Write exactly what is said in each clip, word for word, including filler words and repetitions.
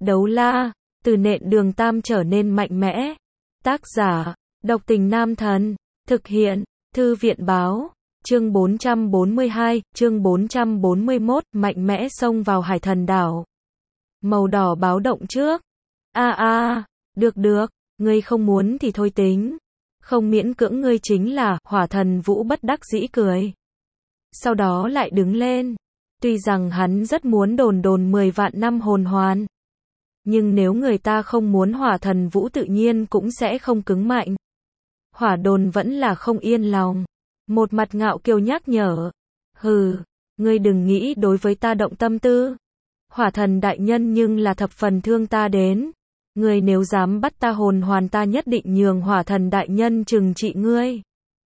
Đấu la, từ nện Đường Tam trở nên mạnh mẽ. Tác giả, Độc Tình Nam Thần. Thực hiện, Thư viện Báo. Chương bốn trăm bốn mươi hai, chương bốn trăm bốn mươi mốt, mạnh mẽ xông vào Hải Thần Đảo. Màu đỏ báo động trước. A a, được được, ngươi không muốn thì thôi tính. Không miễn cưỡng ngươi chính là, Hỏa Thần Vũ bất đắc dĩ cười. Sau đó lại đứng lên. Tuy rằng hắn rất muốn đồn đồn mười vạn năm hồn hoàn. Nhưng nếu người ta không muốn Hỏa Thần Vũ tự nhiên cũng sẽ không cứng mạnh. Hỏa Đồn vẫn là không yên lòng. Một mặt ngạo kiều nhắc nhở. Hừ, ngươi đừng nghĩ đối với ta động tâm tư. Hỏa Thần đại nhân nhưng là thập phần thương ta đến. Ngươi nếu dám bắt ta hồn hoàn ta nhất định nhường Hỏa Thần đại nhân trừng trị ngươi.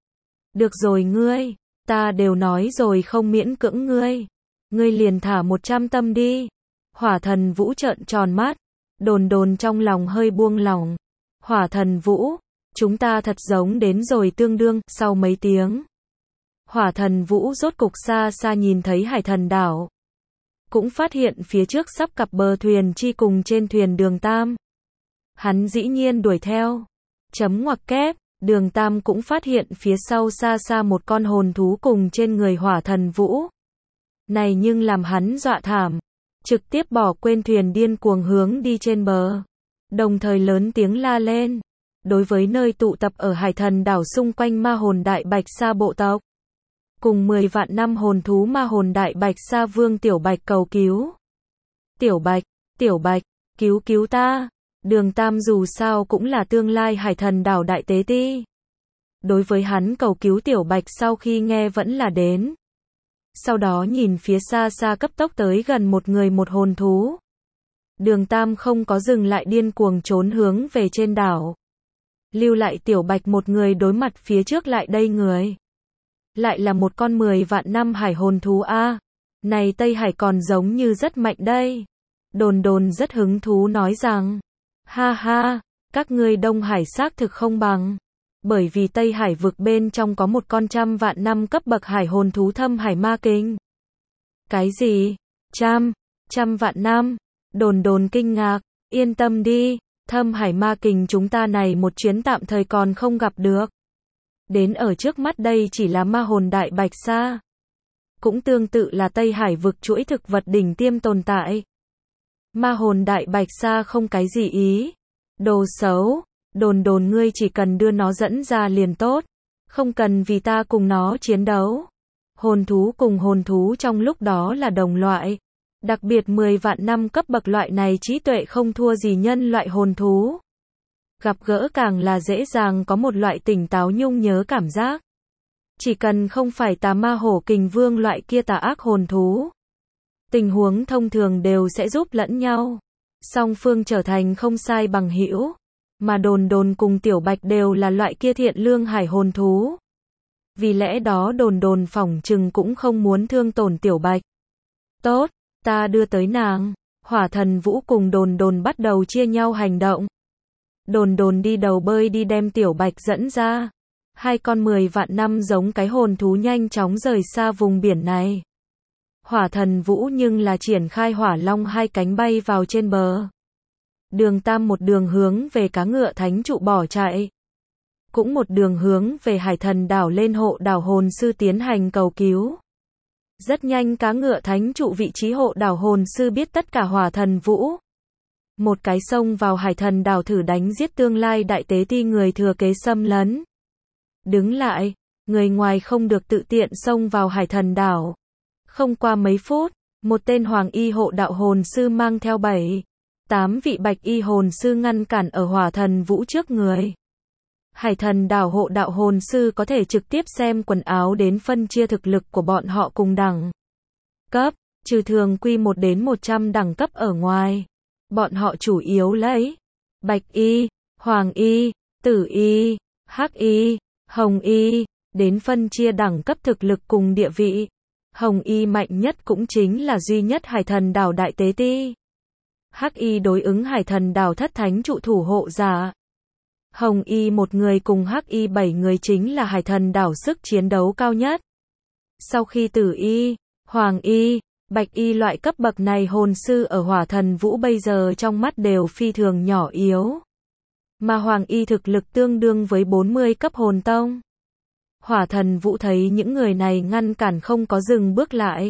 Được rồi ngươi, ta đều nói rồi không miễn cưỡng ngươi. Ngươi liền thả một trăm tâm đi. Hỏa Thần Vũ trợn tròn mắt. Đồn đồn trong lòng hơi buông lỏng. Hỏa Thần Vũ, chúng ta thật giống đến rồi tương đương, sau mấy tiếng. Hỏa Thần Vũ rốt cục xa xa nhìn thấy Hải Thần Đảo. Cũng phát hiện phía trước sắp cặp bờ thuyền chi cùng trên thuyền Đường Tam. Hắn dĩ nhiên đuổi theo. Chấm ngoặc kép, Đường Tam cũng phát hiện phía sau xa xa một con hồn thú cùng trên người Hỏa Thần Vũ. Này nhưng làm hắn dọa thảm. Trực tiếp bỏ quên thuyền điên cuồng hướng đi trên bờ. Đồng thời lớn tiếng la lên. Đối với nơi tụ tập ở Hải Thần Đảo xung quanh ma hồn Đại Bạch Sa bộ tộc. Cùng mười vạn năm hồn thú ma hồn Đại Bạch Sa Vương Tiểu Bạch cầu cứu. Tiểu Bạch, Tiểu Bạch, cứu cứu ta. Đường Tam dù sao cũng là tương lai Hải Thần Đảo đại tế ti. Đối với hắn cầu cứu Tiểu Bạch sau khi nghe vẫn là đến. Sau đó nhìn phía xa xa cấp tốc tới gần một người một hồn thú. Đường Tam không có dừng lại điên cuồng trốn hướng về trên đảo. Lưu lại Tiểu Bạch một người đối mặt phía trước lại đây người. Lại là một con mười vạn năm hải hồn thú a. Này Tây Hải còn giống như rất mạnh đây. Đồn đồn rất hứng thú nói rằng. Ha ha, các ngươi Đông Hải xác thực không bằng. Bởi vì Tây Hải vực bên trong có một con trăm vạn năm cấp bậc hải hồn thú Thâm Hải Ma Kình. Cái gì? Trăm, trăm vạn năm. Đồn đồn kinh ngạc. Yên tâm đi, Thâm Hải Ma Kình chúng ta này một chuyến tạm thời còn không gặp được. Đến ở trước mắt đây chỉ là ma hồn Đại Bạch Sa. Cũng tương tự là Tây Hải vực chuỗi thực vật đỉnh tiêm tồn tại. Ma hồn Đại Bạch Sa không cái gì ý. Đồ xấu. Đồn đồn ngươi chỉ cần đưa nó dẫn ra liền tốt. Không cần vì ta cùng nó chiến đấu. Hồn thú cùng hồn thú trong lúc đó là đồng loại. Đặc biệt mười vạn năm cấp bậc loại này trí tuệ không thua gì nhân loại hồn thú. Gặp gỡ càng là dễ dàng có một loại tỉnh táo nhung nhớ cảm giác. Chỉ cần không phải tà ma hổ kình vương loại kia tà ác hồn thú. Tình huống thông thường đều sẽ giúp lẫn nhau. Song phương trở thành không sai bằng hữu. Mà đồn đồn cùng Tiểu Bạch đều là loại kia thiện lương hải hồn thú. Vì lẽ đó đồn đồn phỏng chừng cũng không muốn thương tổn Tiểu Bạch. Tốt, ta đưa tới nàng. Hỏa Thần Vũ cùng đồn đồn bắt đầu chia nhau hành động. Đồn đồn đi đầu bơi đi đem Tiểu Bạch dẫn ra. Hai con mười vạn năm giống cái hồn thú nhanh chóng rời xa vùng biển này. Hỏa Thần Vũ nhưng là triển khai hỏa long hai cánh bay vào trên bờ. Đường Tam một đường hướng về cá ngựa thánh trụ bỏ chạy. Cũng một đường hướng về Hải Thần Đảo lên hộ đảo hồn sư tiến hành cầu cứu. Rất nhanh cá ngựa thánh trụ vị trí hộ đảo hồn sư biết tất cả Hỏa Thần Vũ. Một cái xông vào Hải Thần Đảo thử đánh giết tương lai đại tế ti người thừa kế xâm lấn. Đứng lại, người ngoài không được tự tiện xông vào Hải Thần Đảo. Không qua mấy phút, một tên hoàng y hộ đạo hồn sư mang theo bảy, tám vị bạch y hồn sư ngăn cản ở Hỏa Thần Vũ trước người. Hải Thần Đảo hộ đạo hồn sư có thể trực tiếp xem quần áo đến phân chia thực lực của bọn họ cùng đẳng cấp, trừ thường quy một đến một trăm đẳng cấp ở ngoài. Bọn họ chủ yếu lấy bạch y, hoàng y, tử y, hắc y, hồng y, đến phân chia đẳng cấp thực lực cùng địa vị. Hồng y mạnh nhất cũng chính là duy nhất Hải Thần Đảo đại tế ti. Hắc y đối ứng Hải Thần Đảo thất thánh trụ thủ hộ giả. Hồng y một người cùng hắc y bảy người chính là Hải Thần Đảo sức chiến đấu cao nhất. Sau khi tử y, hoàng y, Bạch y loại cấp bậc này hồn sư ở Hỏa Thần Vũ bây giờ trong mắt đều phi thường nhỏ yếu. Mà Hoàng y thực lực tương đương với bốn mươi cấp hồn tông. Hỏa Thần Vũ thấy những người này ngăn cản không có dừng bước lại.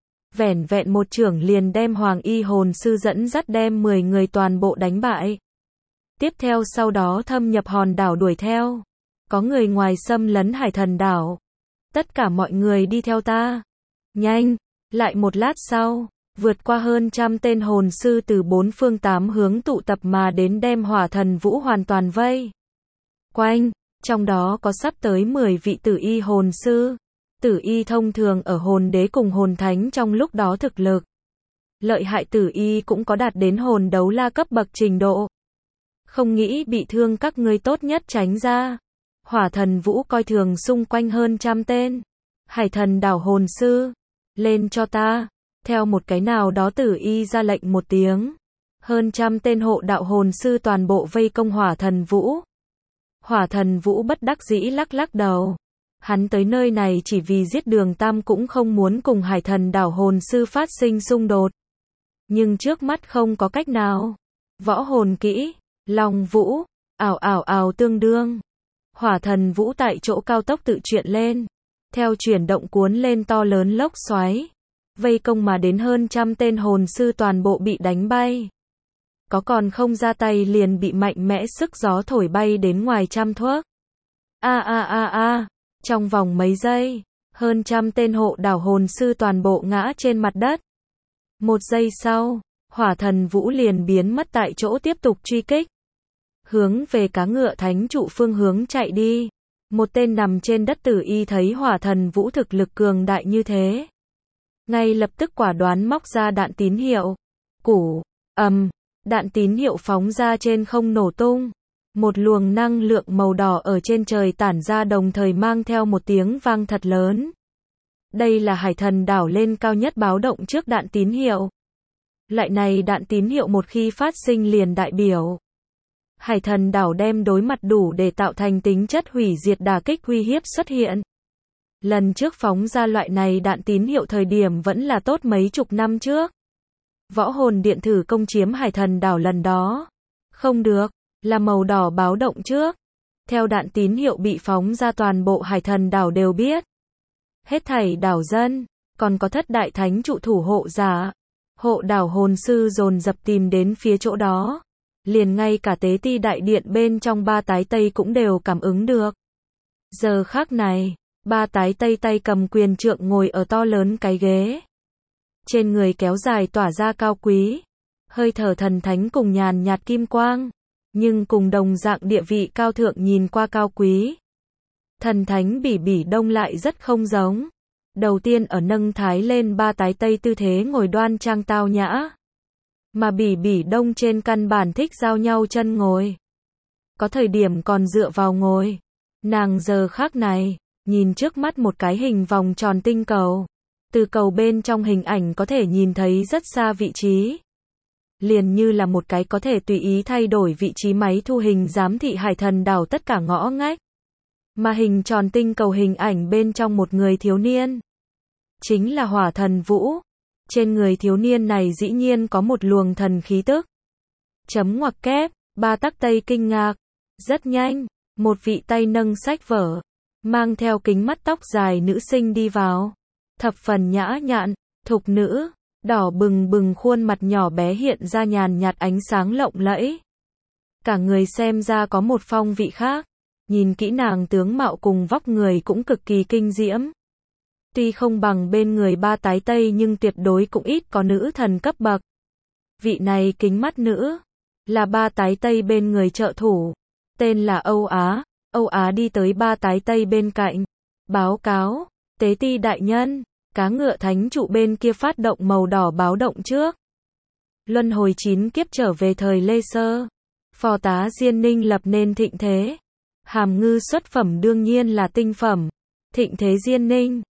Vẻn vẹn một chưởng liền đem Hoàng y hồn sư dẫn dắt đem mười người toàn bộ đánh bại. Tiếp theo sau đó thâm nhập hòn đảo đuổi theo. Có người ngoài xâm lấn Hải Thần đảo. Tất cả mọi người đi theo ta. Nhanh! Lại một lát sau, vượt qua hơn trăm tên hồn sư từ bốn phương tám hướng tụ tập mà đến đem Hỏa Thần Vũ hoàn toàn vây quanh, trong đó có sắp tới mười vị tử y hồn sư. Tử y thông thường ở hồn đế cùng hồn thánh trong lúc đó thực lực lợi hại, tử y cũng có đạt đến hồn đấu la cấp bậc trình độ. Không nghĩ bị thương các ngươi tốt nhất tránh ra. Hỏa Thần Vũ coi thường xung quanh hơn trăm tên Hải Thần đảo hồn sư. Lên cho ta. Theo một cái nào đó tử y ra lệnh một tiếng. Hơn trăm tên hộ đạo hồn sư toàn bộ vây công Hỏa Thần Vũ. Hỏa Thần Vũ bất đắc dĩ lắc lắc đầu. Hắn tới nơi này chỉ vì giết Đường Tam, cũng không muốn cùng Hải Thần đảo hồn sư phát sinh xung đột. Nhưng trước mắt không có cách nào. Võ hồn kỹ, Long Vũ, ảo ảo ảo tương đương. Hỏa Thần Vũ tại chỗ cao tốc tự chuyển lên. Theo chuyển động cuốn lên to lớn lốc xoáy. Vây công mà đến hơn trăm tên hồn sư toàn bộ bị đánh bay. Có còn không ra tay liền bị mạnh mẽ sức gió thổi bay đến ngoài trăm thước. A a a a, trong vòng mấy giây, hơn trăm tên hộ đảo hồn sư toàn bộ ngã trên mặt đất. Một giây sau, Hỏa Thần Vũ liền biến mất tại chỗ tiếp tục truy kích. Hướng về cá ngựa thánh trụ phương hướng chạy đi. Một tên nằm trên đất tử y thấy Hỏa Thần Vũ thực lực cường đại như thế. Ngay lập tức quả đoán móc ra đạn tín hiệu. Củ, ầm, đạn tín hiệu phóng ra trên không nổ tung. Một luồng năng lượng màu đỏ ở trên trời tản ra đồng thời mang theo một tiếng vang thật lớn. Đây là Hải Thần đảo lên cao nhất báo động trước đạn tín hiệu. Loại này đạn tín hiệu một khi phát sinh liền đại biểu Hải Thần đảo đem đối mặt đủ để tạo thành tính chất hủy diệt đả kích uy hiếp xuất hiện. Lần trước phóng ra loại này đạn tín hiệu thời điểm vẫn là tốt mấy chục năm trước. Võ hồn điện thử công chiếm Hải Thần đảo lần đó. Không được, là màu đỏ báo động trước. Theo đạn tín hiệu bị phóng ra toàn bộ Hải Thần đảo đều biết. Hết thảy đảo dân, còn có thất đại thánh trụ thủ hộ giả. Hộ đảo hồn sư dồn dập tìm đến phía chỗ đó. Liền ngay cả tế ti đại điện bên trong ba tái tây cũng đều cảm ứng được. Giờ khác này, ba tái tây tay cầm quyền trượng ngồi ở to lớn cái ghế. Trên người kéo dài tỏa ra cao quý. Hơi thở thần thánh cùng nhàn nhạt kim quang. Nhưng cùng đồng dạng địa vị cao thượng nhìn qua cao quý. Thần thánh Bỉ Bỉ Đông lại rất không giống. Đầu tiên ở nâng thái lên ba tái tây tư thế ngồi đoan trang tao nhã. Mà Bỉ Bỉ Đông trên căn bản thích giao nhau chân ngồi. Có thời điểm còn dựa vào ngồi. Nàng giờ khác này, nhìn trước mắt một cái hình vòng tròn tinh cầu. Từ cầu bên trong hình ảnh có thể nhìn thấy rất xa vị trí. Liền như là một cái có thể tùy ý thay đổi vị trí máy thu hình giám thị Hải Thần đảo tất cả ngõ ngách. Mà hình tròn tinh cầu hình ảnh bên trong một người thiếu niên. Chính là Hỏa Thần Vũ. Trên người thiếu niên này dĩ nhiên có một luồng thần khí tức. Chấm ngoặc kép, ba tắc tây kinh ngạc. Rất nhanh, một vị tay nâng sách vở. Mang theo kính mắt tóc dài nữ sinh đi vào. Thập phần nhã nhặn, thục nữ. Đỏ bừng bừng khuôn mặt nhỏ bé hiện ra nhàn nhạt ánh sáng lộng lẫy. Cả người xem ra có một phong vị khác. Nhìn kỹ nàng tướng mạo cùng vóc người cũng cực kỳ kinh diễm. Tuy không bằng bên người ba tái tây nhưng tuyệt đối cũng ít có nữ thần cấp bậc. Vị này kính mắt nữ. Là ba tái tây bên người trợ thủ. Tên là Âu Á. Âu Á đi tới ba tái tây bên cạnh. Báo cáo. Tế ti đại nhân. Cá ngựa thánh trụ bên kia phát động màu đỏ báo động trước. Luân hồi chín kiếp trở về thời Lê Sơ. Phò tá Diên Ninh lập nên thịnh thế. Hàm ngư xuất phẩm đương nhiên là tinh phẩm. Thịnh thế Diên Ninh.